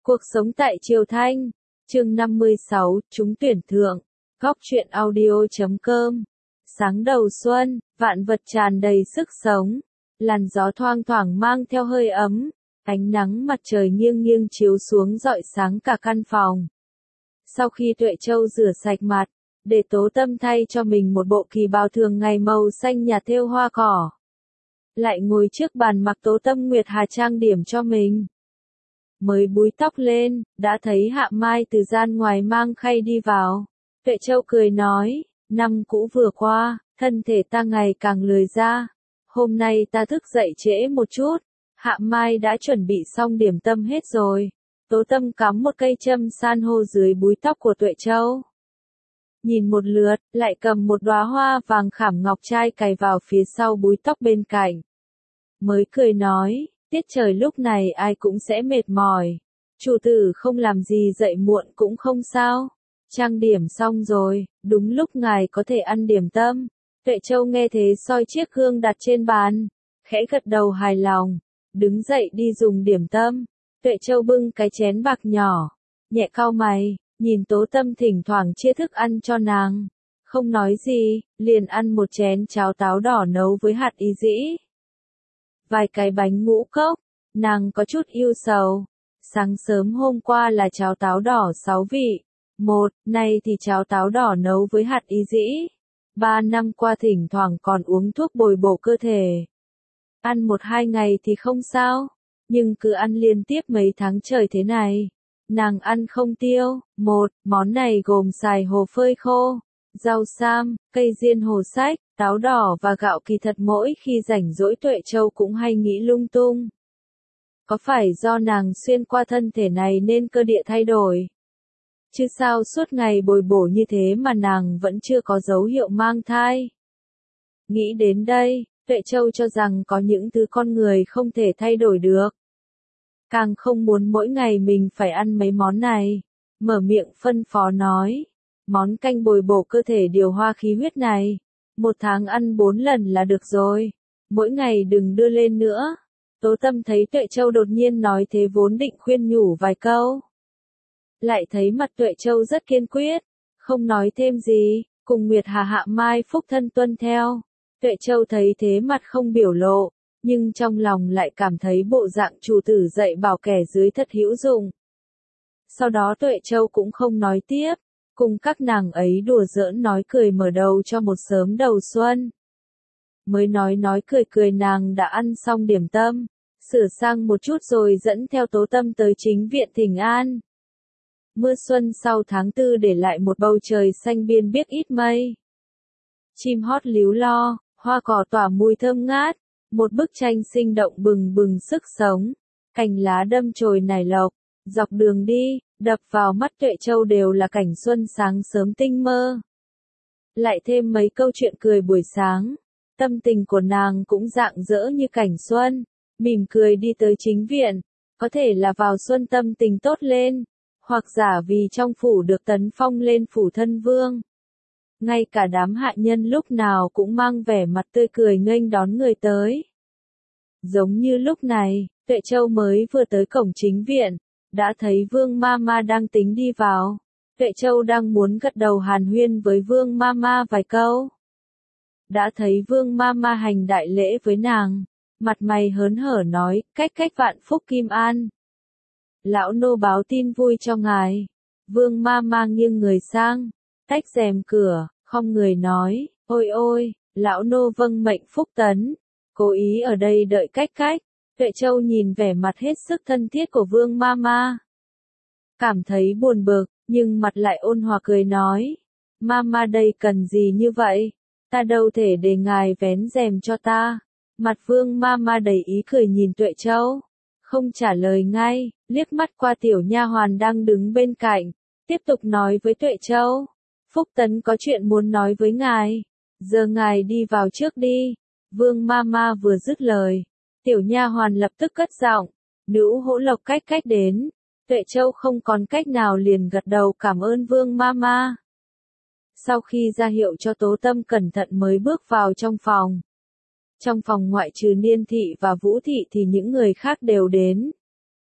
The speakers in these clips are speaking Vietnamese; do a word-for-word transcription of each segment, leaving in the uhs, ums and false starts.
Cuộc sống tại Triều Thanh, chương năm mươi sáu, trúng tuyển thượng, góc truyện audio chấm com. Sáng đầu xuân, vạn vật tràn đầy sức sống, làn gió thoang thoảng mang theo hơi ấm, ánh nắng mặt trời nghiêng nghiêng chiếu xuống rọi sáng cả căn phòng. Sau khi Tuệ Châu rửa sạch mặt, để Tố Tâm thay cho mình một bộ kỳ bào thường ngày màu xanh nhạt thêu hoa cỏ, lại ngồi trước bàn mặc Tố Tâm Nguyệt Hà trang điểm cho mình. Mới búi tóc lên, đã thấy Hạ Mai từ gian ngoài mang khay đi vào. Tuệ Châu cười nói, năm cũ vừa qua, thân thể ta ngày càng lười ra. Hôm nay ta thức dậy trễ một chút. Hạ Mai đã chuẩn bị xong điểm tâm hết rồi. Tố Tâm cắm một cây châm san hô dưới búi tóc của Tuệ Châu. Nhìn một lượt, lại cầm một đóa hoa vàng khảm ngọc trai cài vào phía sau búi tóc bên cạnh. Mới cười nói, tiết trời lúc này ai cũng sẽ mệt mỏi. Chủ tử không làm gì dậy muộn cũng không sao. Trang điểm xong rồi, đúng lúc ngài có thể ăn điểm tâm. Tuệ Châu nghe thế soi chiếc gương đặt trên bàn, khẽ gật đầu hài lòng, đứng dậy đi dùng điểm tâm. Tuệ Châu bưng cái chén bạc nhỏ, nhẹ cau mày, nhìn Tố Tâm thỉnh thoảng chia thức ăn cho nàng. Không nói gì, liền ăn một chén cháo táo đỏ nấu với hạt ý dĩ. Vài cái bánh ngũ cốc, nàng có chút yêu sầu. Sáng sớm hôm qua là cháo táo đỏ sáu vị. Một, nay thì cháo táo đỏ nấu với hạt ý dĩ. Ba năm qua thỉnh thoảng còn uống thuốc bồi bổ cơ thể. Ăn một hai ngày thì không sao, nhưng cứ ăn liên tiếp mấy tháng trời thế này, nàng ăn không tiêu. Một, món này gồm xài hồ phơi khô, rau sam, cây diên hồ sách, táo đỏ và gạo. Kỳ thật mỗi khi rảnh rỗi Tuệ Châu cũng hay nghĩ lung tung. Có phải do nàng xuyên qua thân thể này nên cơ địa thay đổi? Chứ sao suốt ngày bồi bổ như thế mà nàng vẫn chưa có dấu hiệu mang thai? Nghĩ đến đây, Tuệ Châu cho rằng có những thứ con người không thể thay đổi được. Càng không muốn mỗi ngày mình phải ăn mấy món này. Mở miệng phân phó nói, món canh bồi bổ cơ thể điều hoa khí huyết này, một tháng ăn bốn lần là được rồi. Mỗi ngày đừng đưa lên nữa. Tố Tâm thấy Tuệ Châu đột nhiên nói thế vốn định khuyên nhủ vài câu. Lại thấy mặt Tuệ Châu rất kiên quyết, không nói thêm gì, cùng Nguyệt Hà Hạ Mai phúc thân tuân theo. Tuệ Châu thấy thế mặt không biểu lộ, nhưng trong lòng lại cảm thấy bộ dạng chủ tử dạy bảo kẻ dưới thật hữu dụng. Sau đó Tuệ Châu cũng không nói tiếp, cùng các nàng ấy đùa giỡn nói cười mở đầu cho một sớm đầu xuân. Mới nói nói cười cười nàng đã ăn xong điểm tâm, sửa sang một chút rồi dẫn theo Tố Tâm tới chính viện thỉnh an. Mưa xuân sau tháng tư để lại một bầu trời xanh biên biếc ít mây. Chim hót líu lo, hoa cỏ tỏa mùi thơm ngát, một bức tranh sinh động bừng bừng sức sống, cành lá đâm chồi nảy lộc, dọc đường đi, đập vào mắt Tuệ Châu đều là cảnh xuân sáng sớm tinh mơ. Lại thêm mấy câu chuyện cười buổi sáng, tâm tình của nàng cũng rạng rỡ như cảnh xuân, mỉm cười đi tới chính viện, có thể là vào xuân tâm tình tốt lên, hoặc giả vì trong phủ được tấn phong lên phủ thân vương. Ngay cả đám hạ nhân lúc nào cũng mang vẻ mặt tươi cười nghênh đón người tới. Giống như lúc này, Tuệ Châu mới vừa tới cổng chính viện, đã thấy Vương Mama đang tính đi vào. Tuệ Châu đang muốn gật đầu hàn huyên với Vương Mama vài câu. Đã thấy Vương Mama hành đại lễ với nàng, mặt mày hớn hở nói, cách cách vạn phúc kim an. Lão nô báo tin vui cho ngài. Vương Mama nghiêng người sang, tách rèm cửa, không người nói, ôi ôi, lão nô vâng mệnh phúc tấn, cố ý ở đây đợi cách cách. Tuệ Châu nhìn vẻ mặt hết sức thân thiết của Vương Mama, cảm thấy buồn bực, nhưng mặt lại ôn hòa cười nói, Mama đây cần gì như vậy, ta đâu thể để ngài vén rèm cho ta. Mặt Vương Mama đầy ý cười nhìn Tuệ Châu, không trả lời ngay, liếc mắt qua tiểu nha hoàn đang đứng bên cạnh, tiếp tục nói với Tuệ Châu, Phúc Tấn có chuyện muốn nói với ngài, giờ ngài đi vào trước đi. Vương Mama vừa dứt lời, tiểu nha hoàn lập tức cất giọng, nữ hỗ lộc cách cách đến. Tuệ Châu không còn cách nào liền gật đầu cảm ơn Vương Mama. Sau khi ra hiệu cho Tố Tâm cẩn thận mới bước vào trong phòng. Trong phòng ngoại trừ Niên Thị và Vũ Thị thì những người khác đều đến.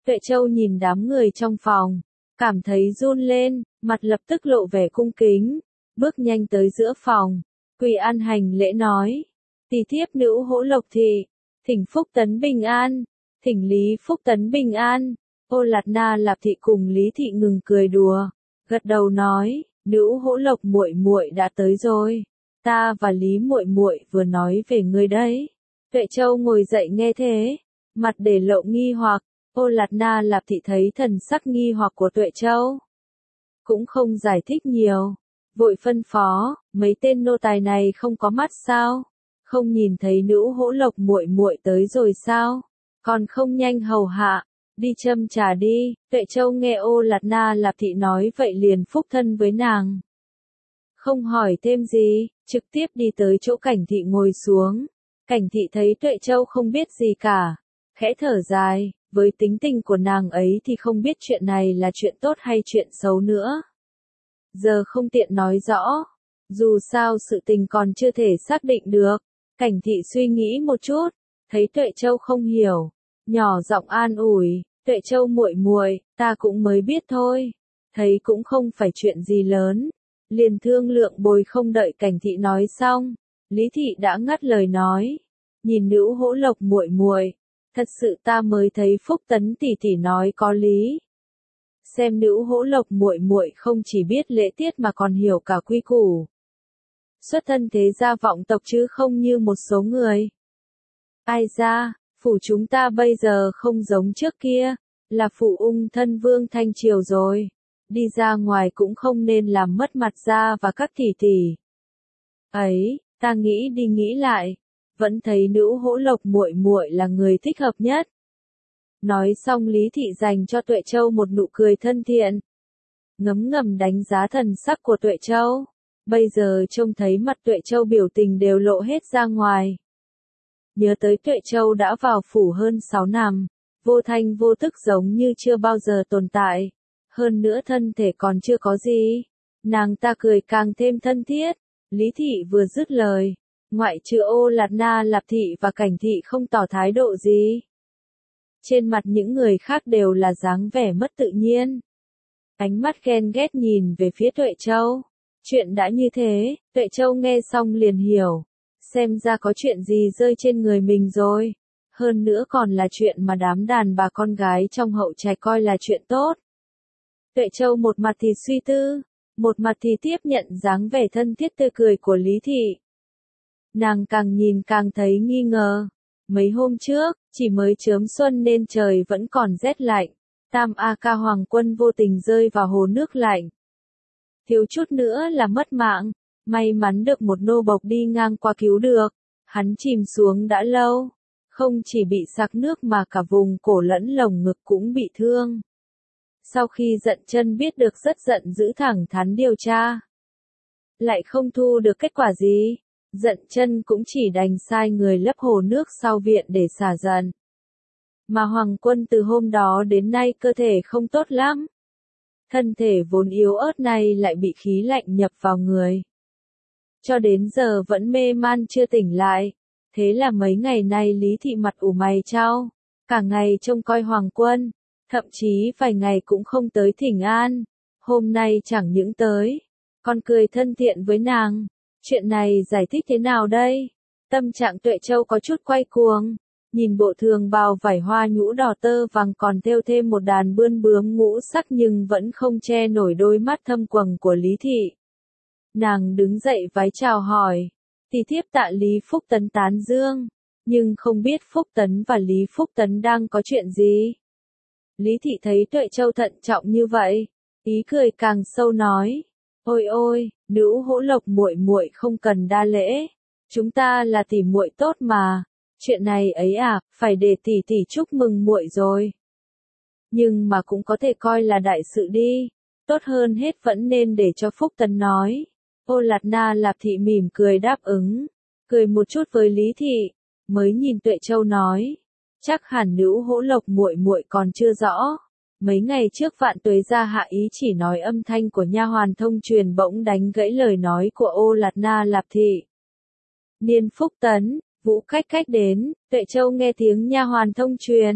Tuệ Châu nhìn đám người trong phòng, cảm thấy run lên, mặt lập tức lộ vẻ cung kính, bước nhanh tới giữa phòng, quỳ an hành lễ nói, tỳ thiếp Nữ Hỗ Lộc Thị, thỉnh Phúc Tấn bình an, thỉnh Lý Phúc Tấn bình an. Ô Lạt Na Lạp Thị cùng Lý Thị ngừng cười đùa, gật đầu nói, Nữ Hỗ Lộc muội muội đã tới rồi, ta và Lý muội muội vừa nói về ngươi đấy. Tuệ Châu ngồi dậy nghe thế, mặt để lộ nghi hoặc. Ô Lạt Na Lạp Thị thấy thần sắc nghi hoặc của Tuệ Châu, cũng không giải thích nhiều, vội phân phó, mấy tên nô tài này không có mắt sao? Không nhìn thấy Nữ Hỗ Lộc muội muội tới rồi sao? Còn không nhanh hầu hạ, đi châm trà đi. Tuệ Châu nghe Ô Lạt Na Lạp Thị nói vậy liền phúc thân với nàng, không hỏi thêm gì, trực tiếp đi tới chỗ Cảnh Thị ngồi xuống. Cảnh Thị thấy Tuệ Châu không biết gì cả, khẽ thở dài. Với tính tình của nàng ấy thì không biết chuyện này là chuyện tốt hay chuyện xấu nữa. Giờ không tiện nói rõ, dù sao sự tình còn chưa thể xác định được. Cảnh Thị suy nghĩ một chút, thấy Tuệ Châu không hiểu, nhỏ giọng an ủi, Tuệ Châu muội muội, ta cũng mới biết thôi, thấy cũng không phải chuyện gì lớn, liền thương lượng bồi. Không đợi Cảnh Thị nói xong, Lý Thị đã ngắt lời nói, nhìn Nữ Hỗ Lộc muội muội, thật sự ta mới thấy Phúc Tấn tỷ tỷ nói có lý. Xem Nữ Hỗ Lộc muội muội không chỉ biết lễ tiết mà còn hiểu cả quy củ. Xuất thân thế gia vọng tộc chứ không như một số người. Ai ra, phủ chúng ta bây giờ không giống trước kia, là phủ ung thân vương Thanh Triều rồi. Đi ra ngoài cũng không nên làm mất mặt gia và các tỷ tỷ. Ấy, ta nghĩ đi nghĩ lại, vẫn thấy Nữ Hỗ Lộc muội muội là người thích hợp nhất. Nói xong Lý Thị dành cho Tuệ Châu một nụ cười thân thiện, ngấm ngầm đánh giá thần sắc của Tuệ Châu. Bây giờ trông thấy mặt Tuệ Châu biểu tình đều lộ hết ra ngoài. Nhớ tới Tuệ Châu đã vào phủ hơn sáu năm, vô thanh vô tức giống như chưa bao giờ tồn tại. Hơn nữa thân thể còn chưa có gì, nàng ta cười càng thêm thân thiết. Lý Thị vừa dứt lời, ngoại trừ Ô Lạt Na Lạp Thị và Cảnh Thị không tỏ thái độ gì. Trên mặt những người khác đều là dáng vẻ mất tự nhiên. Ánh mắt ghen ghét nhìn về phía Tuệ Châu. Chuyện đã như thế, Tuệ Châu nghe xong liền hiểu. Xem ra có chuyện gì rơi trên người mình rồi. Hơn nữa còn là chuyện mà đám đàn bà con gái trong hậu trạch coi là chuyện tốt. Tuệ Châu một mặt thì suy tư, một mặt thì tiếp nhận dáng vẻ thân thiết tươi cười của Lý Thị. Nàng càng nhìn càng thấy nghi ngờ. Mấy hôm trước, chỉ mới chớm xuân nên trời vẫn còn rét lạnh. Tam A Ca Hoàng Quân vô tình rơi vào hồ nước lạnh. Thiếu chút nữa là mất mạng. May mắn được một nô bộc đi ngang qua cứu được. Hắn chìm xuống đã lâu. Không chỉ bị sặc nước mà cả vùng cổ lẫn lồng ngực cũng bị thương. Sau khi giận chân biết được rất giận dữ thẳng thắn điều tra. Lại không thu được kết quả gì. Giận chân cũng chỉ đành sai người lấp hồ nước sau viện để xả giận. Mà Hoàng Quân từ hôm đó đến nay cơ thể không tốt lắm. Thân thể vốn yếu ớt này lại bị khí lạnh nhập vào người. Cho đến giờ vẫn mê man chưa tỉnh lại. Thế là mấy ngày nay Lý Thị mặt ủ mày chau, cả ngày trông coi Hoàng Quân, thậm chí vài ngày cũng không tới thỉnh an. Hôm nay chẳng những tới, còn cười thân thiện với nàng. Chuyện này giải thích thế nào đây? Tâm trạng Tuệ Châu có chút quay cuồng, nhìn bộ thường bào vải hoa nhũ đỏ tơ vàng còn thêu thêm một đàn bươm bướm ngũ sắc nhưng vẫn không che nổi đôi mắt thâm quầng của Lý Thị. Nàng đứng dậy vái chào hỏi, tỳ thiếp tạ Lý Phúc Tấn tán dương, nhưng không biết Phúc Tấn và Lý Phúc Tấn đang có chuyện gì. Lý Thị thấy Tuệ Châu thận trọng như vậy, ý cười càng sâu nói, ôi ôi, Nữ Hỗ Lộc muội muội không cần đa lễ, chúng ta là tỷ muội tốt mà, chuyện này ấy à, phải để tỷ tỷ chúc mừng muội rồi. Nhưng mà cũng có thể coi là đại sự đi, tốt hơn hết vẫn nên để cho Phúc Tấn nói. Ô Lạt Na Lạp Thị mỉm cười đáp ứng, cười một chút với Lý Thị, mới nhìn Tuệ Châu nói, chắc hẳn Nữ Hỗ Lộc muội muội còn chưa rõ. Mấy ngày trước Vạn Tuế gia hạ ý chỉ nói âm thanh của nha hoàn thông truyền bỗng đánh gãy lời nói của Ô Lạt Na Lạp Thị. Niên Phúc Tấn, Vũ Cách Cách đến, Tuệ Châu nghe tiếng nha hoàn thông truyền,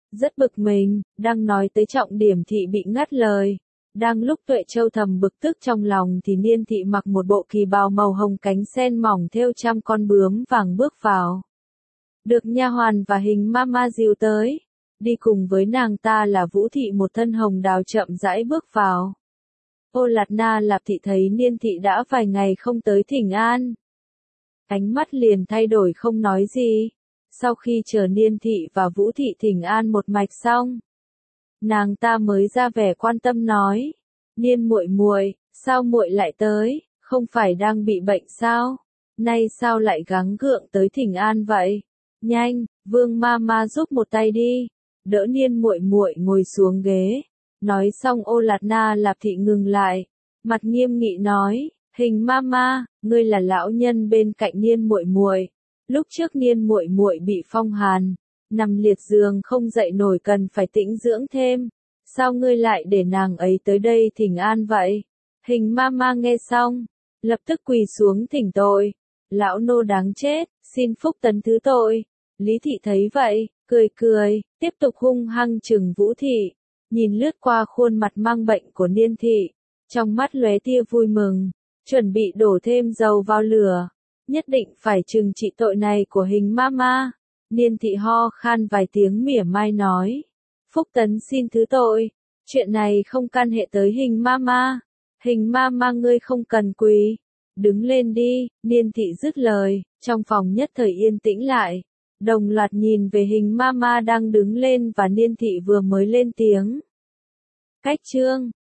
rất bực mình, đang nói tới trọng điểm thì bị ngắt lời. Đang lúc Tuệ Châu thầm bực tức trong lòng thì Niên Thị mặc một bộ kỳ bào màu hồng cánh sen mỏng thêu trăm con bướm vàng bước vào. Được nha hoàn và hình mama dìu tới. Đi cùng với nàng ta là Vũ Thị một thân hồng đào chậm rãi bước vào. Ô Lạt Na Lạp Thị thấy Niên Thị đã vài ngày không tới thỉnh an. Ánh mắt liền thay đổi không nói gì. Sau khi chờ Niên Thị và Vũ Thị thỉnh an một mạch xong, nàng ta mới ra vẻ quan tâm nói: "Niên muội muội, sao muội lại tới, không phải đang bị bệnh sao? Nay sao lại gắng gượng tới thỉnh an vậy? Nhanh, Vương Mama giúp một tay đi, đỡ Niên muội muội ngồi xuống ghế." Nói xong Ô Lạt Na Lạp Thị ngừng lại, mặt nghiêm nghị nói: "Hình Mama, ngươi là lão nhân bên cạnh Niên muội muội. Lúc trước Niên muội muội bị phong hàn, nằm liệt giường không dậy nổi cần phải tĩnh dưỡng thêm. Sao ngươi lại để nàng ấy tới đây thỉnh an vậy?" Hình Mama nghe xong, lập tức quỳ xuống thỉnh tội: "Lão nô đáng chết, xin phúc tấn thứ tội." Lý Thị thấy vậy, cười cười, tiếp tục hung hăng trừng Vũ Thị, nhìn lướt qua khuôn mặt mang bệnh của Niên Thị, trong mắt lóe tia vui mừng, chuẩn bị đổ thêm dầu vào lửa, nhất định phải trừng trị tội này của Hình Mama. Niên Thị ho khan vài tiếng mỉa mai nói: "Phúc tấn xin thứ tội, chuyện này không can hệ tới Hình Mama. Hình Mama ngươi không cần quỳ, đứng lên đi." Niên Thị dứt lời, trong phòng nhất thời yên tĩnh lại, đồng loạt nhìn về Hình Mama đang đứng lên và Niên Thị vừa mới lên tiếng. Cách chương